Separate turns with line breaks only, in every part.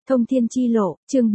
Thông thiên chi lộ, chương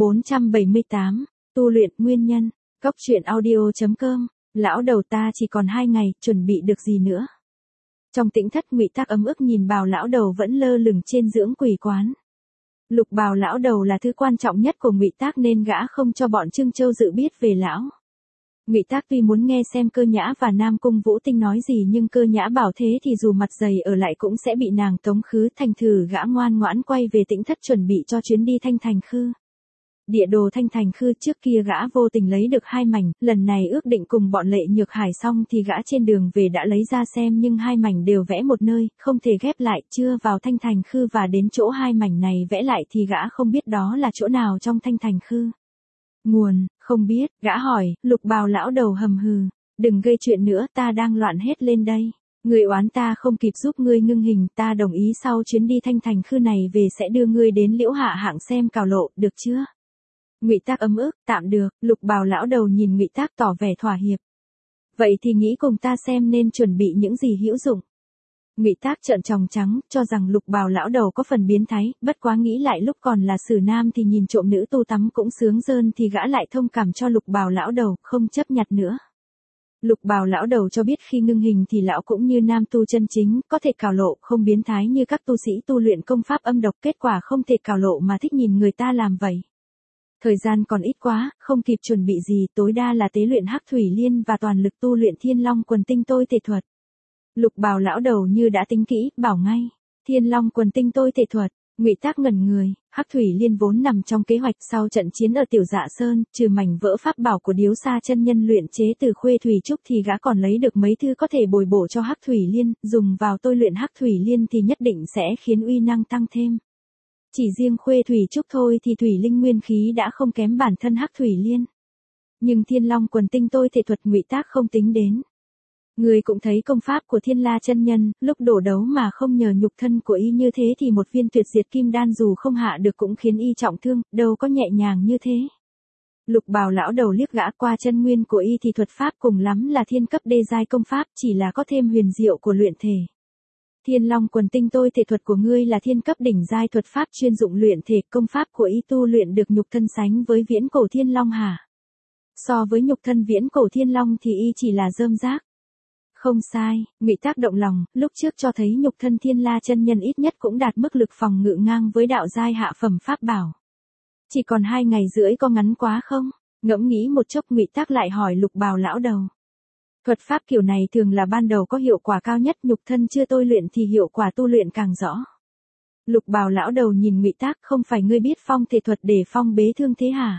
478, tu luyện nguyên nhân, Cốc truyện audio.com, lão đầu ta chỉ còn 2 ngày, chuẩn bị được gì nữa. Trong tĩnh thất Ngụy Tác ấm ức nhìn Bào lão đầu vẫn lơ lửng trên dưỡng quỷ quán. Lục Bào lão đầu là thứ quan trọng nhất của Ngụy Tác nên gã không cho bọn Trương Châu Dự biết về lão. Ngụy Tác tuy muốn nghe xem Cơ Nhã và Nam Cung Vũ Tinh nói gì nhưng Cơ Nhã bảo thế thì dù mặt dày ở lại cũng sẽ bị nàng tống khứ, thành thử gã ngoan ngoãn quay về tĩnh thất chuẩn bị cho chuyến đi Thanh Thành Khư. Địa đồ Thanh Thành Khư trước kia gã vô tình lấy được 2 mảnh, lần này ước định cùng bọn Lệ Nhược Hải xong thì gã trên đường về đã lấy ra xem nhưng 2 mảnh đều vẽ một nơi, không thể ghép lại, chưa vào Thanh Thành Khư và đến chỗ 2 mảnh này vẽ lại thì gã không biết đó là chỗ nào trong Thanh Thành Khư. Nguồn, không biết, gã hỏi, Lục Bào lão đầu hầm hừ, đừng gây chuyện nữa, ta đang loạn hết lên đây. Ngươi oán ta không kịp giúp ngươi ngưng hình, ta đồng ý sau chuyến đi Thanh Thành Khư này về sẽ đưa ngươi đến Liễu Hạ Hạng xem cào lộ, được chưa? Ngụy Tác ấm ức, tạm được. Lục Bào lão đầu nhìn Ngụy Tác tỏ vẻ thỏa hiệp. Vậy thì nghĩ cùng ta xem nên chuẩn bị những gì hữu dụng. Ngụy Tác trợn tròng trắng, cho rằng Lục Bào lão đầu có phần biến thái, bất quá nghĩ lại lúc còn là sử nam thì nhìn trộm nữ tu tắm cũng sướng rơn thì gã lại thông cảm cho Lục Bào lão đầu, không chấp nhặt nữa. Lục Bào lão đầu cho biết khi ngưng hình thì lão cũng như nam tu chân chính, có thể cào lộ, không biến thái như các tu sĩ tu luyện công pháp âm độc, kết quả không thể cào lộ mà thích nhìn người ta làm vậy. Thời gian còn ít quá, không kịp chuẩn bị gì, tối đa là tế luyện Hắc Thủy Liên và toàn lực tu luyện Thiên Long Quần Tinh Tôi Thể Thuật. Lục Bào lão đầu như đã tính kỹ, bảo ngay, Thiên Long Quần Tinh Tôi Thể Thuật. Ngụy Tác ngẩn người, Hắc Thủy Liên vốn nằm trong kế hoạch sau trận chiến ở Tiểu Dạ Sơn, trừ mảnh vỡ pháp bảo của Điếu Sa chân nhân luyện chế từ Khuê Thủy Trúc thì gã còn lấy được mấy thứ có thể bồi bổ cho Hắc Thủy Liên, dùng vào tôi luyện Hắc Thủy Liên thì nhất định sẽ khiến uy năng tăng thêm. Chỉ riêng Khuê Thủy Trúc thôi thì thủy linh nguyên khí đã không kém bản thân Hắc Thủy Liên. Nhưng Thiên Long Quần Tinh Tôi Thể Thuật Ngụy Tác không tính đến. Người cũng thấy công pháp của Thiên La chân nhân, lúc đổ đấu mà không nhờ nhục thân của y như thế thì một viên tuyệt diệt kim đan dù không hạ được cũng khiến y trọng thương, đâu có nhẹ nhàng như thế. Lục Bào lão đầu liếc gã, qua chân nguyên của y thì thuật pháp cùng lắm là thiên cấp đê giai công pháp, chỉ là có thêm huyền diệu của luyện thể. Thiên Long Quần Tinh Tôi Thể Thuật của ngươi là thiên cấp đỉnh giai thuật pháp chuyên dụng luyện thể, công pháp của y tu luyện được nhục thân sánh với viễn cổ Thiên Long hả? So với nhục thân viễn cổ Thiên Long thì y chỉ là rơm rác. Không sai, Ngụy Tác động lòng, lúc trước cho thấy nhục thân Thiên La chân nhân ít nhất cũng đạt mức lực phòng ngự ngang với đạo giai hạ phẩm pháp bảo. Chỉ còn 2 ngày rưỡi có ngắn quá không? Ngẫm nghĩ một chốc Ngụy Tác lại hỏi Lục Bào lão đầu. Thuật pháp kiểu này thường là ban đầu có hiệu quả cao nhất, nhục thân chưa tôi luyện thì hiệu quả tu luyện càng rõ. Lục Bào lão đầu nhìn Ngụy Tác, không phải ngươi biết phong thể thuật để phong bế thương thế hả?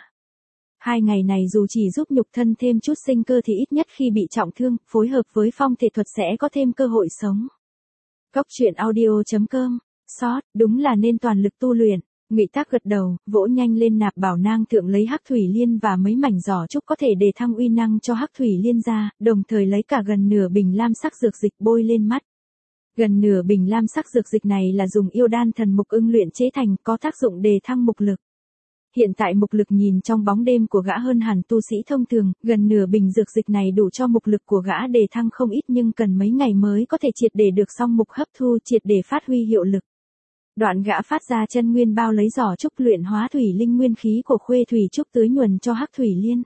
2 ngày này dù chỉ giúp nhục thân thêm chút sinh cơ thì ít nhất khi bị trọng thương, phối hợp với phong thể thuật sẽ có thêm cơ hội sống. Cốc truyện audio.com, sót, đúng là nên toàn lực tu luyện. Ngụy Tác gật đầu, vỗ nhanh lên nạp bảo nang thượng lấy Hắc Thủy Liên và mấy mảnh giỏ trúc có thể để thăng uy năng cho Hắc Thủy Liên ra, đồng thời lấy cả gần nửa bình lam sắc dược dịch bôi lên mắt. Gần nửa bình lam sắc dược dịch này là dùng yêu đan thần mục ưng luyện chế thành, có tác dụng đề thăng mục lực. Hiện tại mục lực nhìn trong bóng đêm của gã hơn hẳn tu sĩ thông thường, gần nửa bình dược dịch này đủ cho mục lực của gã đề thăng không ít nhưng cần mấy ngày mới có thể triệt để được xong mục hấp thu, triệt để phát huy hiệu lực. Đoạn gã phát ra chân nguyên bao lấy giỏ trúc luyện hóa thủy linh nguyên khí của Khuê Thủy Trúc tưới nhuần cho Hắc Thủy Liên.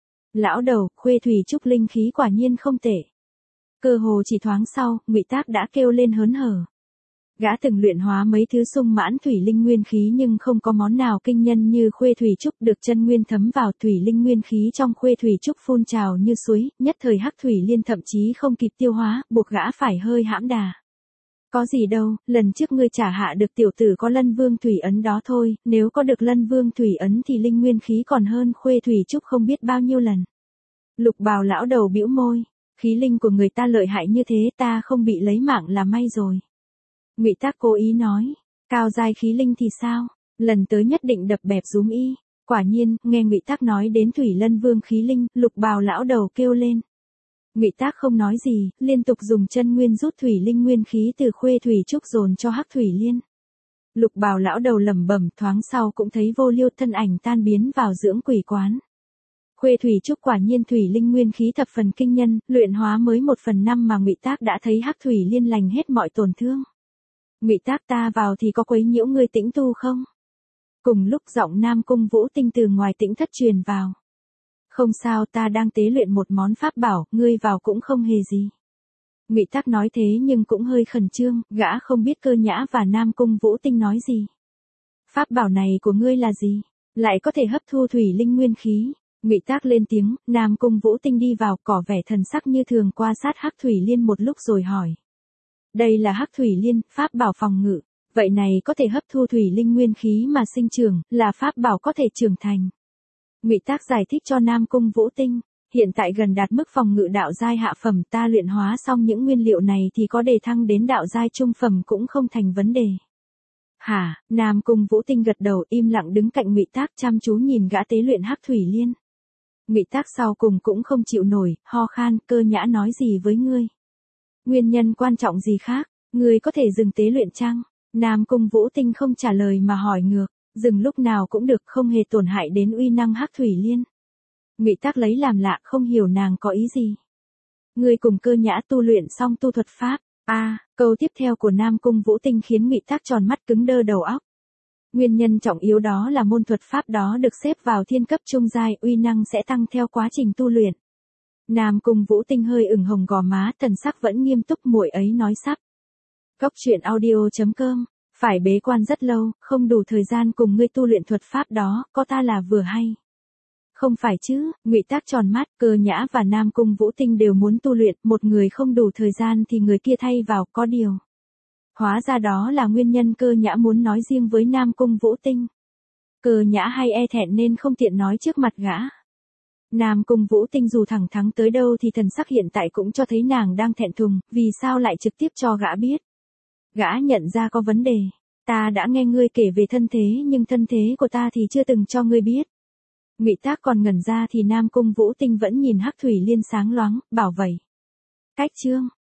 Lão đầu, Khuê Thủy Trúc linh khí quả nhiên không tệ. Cơ hồ chỉ thoáng sau, Ngụy Tác đã kêu lên hớn hở. Gã từng luyện hóa mấy thứ sung mãn thủy linh nguyên khí nhưng không có món nào kinh nhân như Khuê Thủy Trúc, được chân nguyên thấm vào thủy linh nguyên khí trong Khuê Thủy Trúc phun trào như suối, nhất thời Hắc Thủy Liên thậm chí không kịp tiêu hóa, buộc gã phải hơi hãm đà. Có gì đâu, lần trước ngươi trả hạ được tiểu tử có Lân Vương Thủy Ấn đó thôi, nếu có được Lân Vương Thủy Ấn thì linh nguyên khí còn hơn Khuê Thủy Trúc không biết bao nhiêu lần. Lục Bào lão đầu bĩu môi, khí linh của người ta lợi hại như thế ta không bị lấy mạng là may rồi. Ngụy Tác cố ý nói, cao giai khí linh thì sao, lần tới nhất định đập bẹp giúm y. Quả nhiên, nghe Ngụy Tác nói đến Thủy Lân Vương khí linh, Lục Bào lão đầu kêu lên. Ngụy Tác không nói gì, liên tục dùng chân nguyên rút thủy linh nguyên khí từ Khuê Thủy Trúc dồn cho Hắc Thủy Liên. Lục Bào lão đầu lẩm bẩm, thoáng sau cũng thấy Vô Liêu thân ảnh tan biến vào dưỡng quỷ quán. Khuê Thủy Trúc quả nhiên thủy linh nguyên khí thập phần kinh nhân, luyện hóa mới 1/5 mà Ngụy Tác đã thấy Hắc Thủy Liên lành hết mọi tổn thương. Ngụy Tác, ta vào thì có quấy nhiễu ngươi tĩnh tu không? Cùng lúc giọng Nam Cung Vũ Tinh từ ngoài tĩnh thất truyền vào. Không sao, ta đang tế luyện một món pháp bảo, ngươi vào cũng không hề gì. Ngụy Tắc nói thế nhưng cũng hơi khẩn trương, gã không biết Cơ Nhã và Nam Cung Vũ Tinh nói gì. Pháp bảo này của ngươi là gì? Lại có thể hấp thu thủy linh nguyên khí. Ngụy Tắc lên tiếng, Nam Cung Vũ Tinh đi vào, cỏ vẻ thần sắc như thường quan sát Hắc Thủy Liên một lúc rồi hỏi. Đây là Hắc Thủy Liên, pháp bảo phòng ngự. Vậy này có thể hấp thu thủy linh nguyên khí mà sinh trưởng, là pháp bảo có thể trưởng thành. Ngụy Tắc giải thích cho Nam Cung Vũ Tinh. Hiện tại gần đạt mức phòng ngự đạo giai hạ phẩm, ta luyện hóa xong những nguyên liệu này thì có đề thăng đến đạo giai trung phẩm cũng không thành vấn đề. Hả? Nam Cung Vũ Tinh gật đầu, im lặng đứng cạnh Ngụy Tắc chăm chú nhìn gã tế luyện Hắc Thủy Liên. Ngụy Tắc sau cùng cũng không chịu nổi, ho khan, Cơ Nhã nói gì với ngươi? Nguyên nhân quan trọng gì khác? Ngươi có thể dừng tế luyện chăng? Nam Cung Vũ Tinh không trả lời mà hỏi ngược, dừng lúc nào cũng được, không hề tổn hại đến uy năng Hắc Thủy Liên. Ngụy Tắc lấy làm lạ, không hiểu nàng có ý gì. Ngươi cùng Cơ Nhã tu luyện xong tu thuật pháp. Câu tiếp theo của Nam Cung Vũ Tinh khiến Ngụy Tắc tròn mắt cứng đơ đầu óc. Nguyên nhân trọng yếu đó là môn thuật pháp đó được xếp vào thiên cấp trung giai, uy năng sẽ tăng theo quá trình tu luyện. Nam Cung Vũ Tinh hơi ửng hồng gò má, thần sắc vẫn nghiêm túc, muội ấy nói sắp. Góc truyện audio.com, phải bế quan rất lâu, không đủ thời gian cùng ngươi tu luyện thuật pháp đó, có ta là vừa hay. Không phải chứ? Ngụy Tắc tròn mắt, Cơ Nhã và Nam Cung Vũ Tinh đều muốn tu luyện, một người không đủ thời gian thì người kia thay vào, có điều. Hóa ra đó là nguyên nhân Cơ Nhã muốn nói riêng với Nam Cung Vũ Tinh. Cơ Nhã hay e thẹn nên không tiện nói trước mặt gã. Nam Cung Vũ Tinh dù thẳng thắn tới đâu thì thần sắc hiện tại cũng cho thấy nàng đang thẹn thùng, vì sao lại trực tiếp cho gã biết. Gã nhận ra có vấn đề. Ta đã nghe ngươi kể về thân thế nhưng thân thế của ta thì chưa từng cho ngươi biết. Ngụy Tắc còn ngẩn ra thì Nam Cung Vũ Tinh vẫn nhìn Hắc Thủy Liên sáng loáng, bảo vậy. Cách chương.